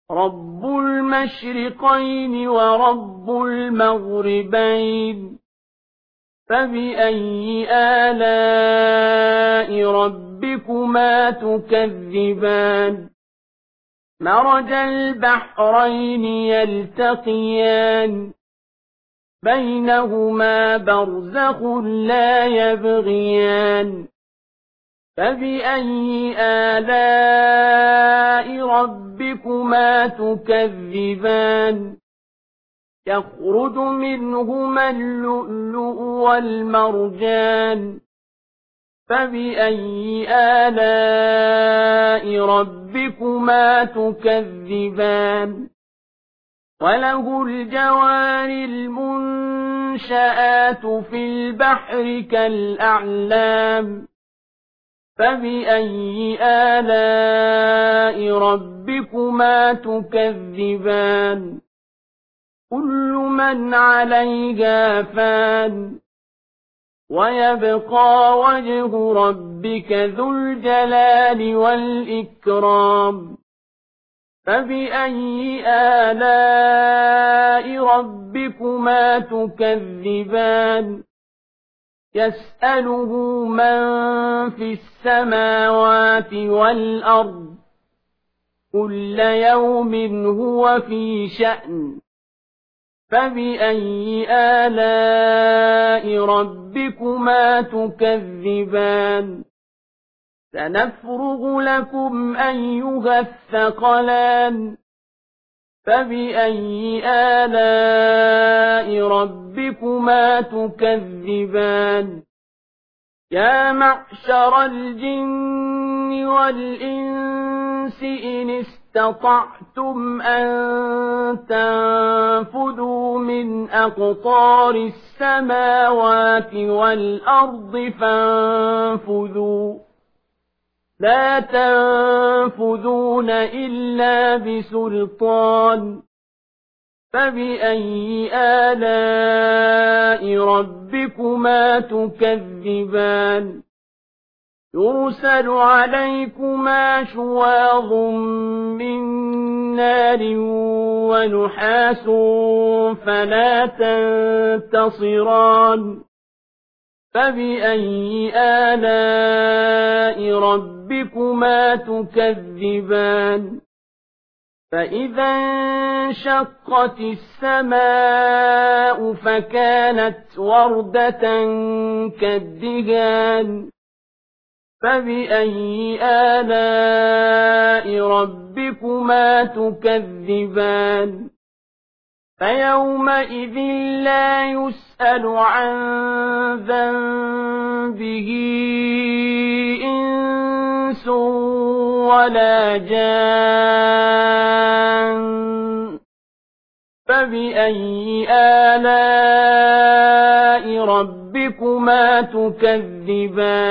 رب المشرقين ورب المغربين فبأي آلاء ربكما تكذبان مرج البحرين يلتقيان بينهما برزخ لا يبغيان فبأي آلاء ربكما تكذبان يخرج منهما اللؤلؤ والمرجان فبأي آلاء ربكما تكذبان وله الجوار المنشآت في البحر كالأعلام فبأي آلاء ربكما تكذبان كل من عليها فان ويبقى وجه ربك ذو الجلال والإكرام فبأي آلاء ربكما تكذبان يسأله من في السماوات والأرض كل يوم هو في شأن فبأي آلاء ربكما تكذبان سنفرغ لكم أيها الثقلان فبأي آلاء ربكما تكذبان يا معشر الجن والإنس إن استطعتم أن تنفذوا من أقطار السماوات والأرض فانفذوا لا تنفذون إلا بسلطان فبأي آلاء ربكما تكذبان يرسل عليكما شواظ من نار ونحاس فلا تنتصران فبأي آلاء ربكما تكذبان فإذا انشقت السماء فكانت وردة كالدهان فبأي آلاء ربكما تكذبان فيومئذ لا يسأل عن ذنبه إنس ولا جان فبأي آلاء ربكما تكذبان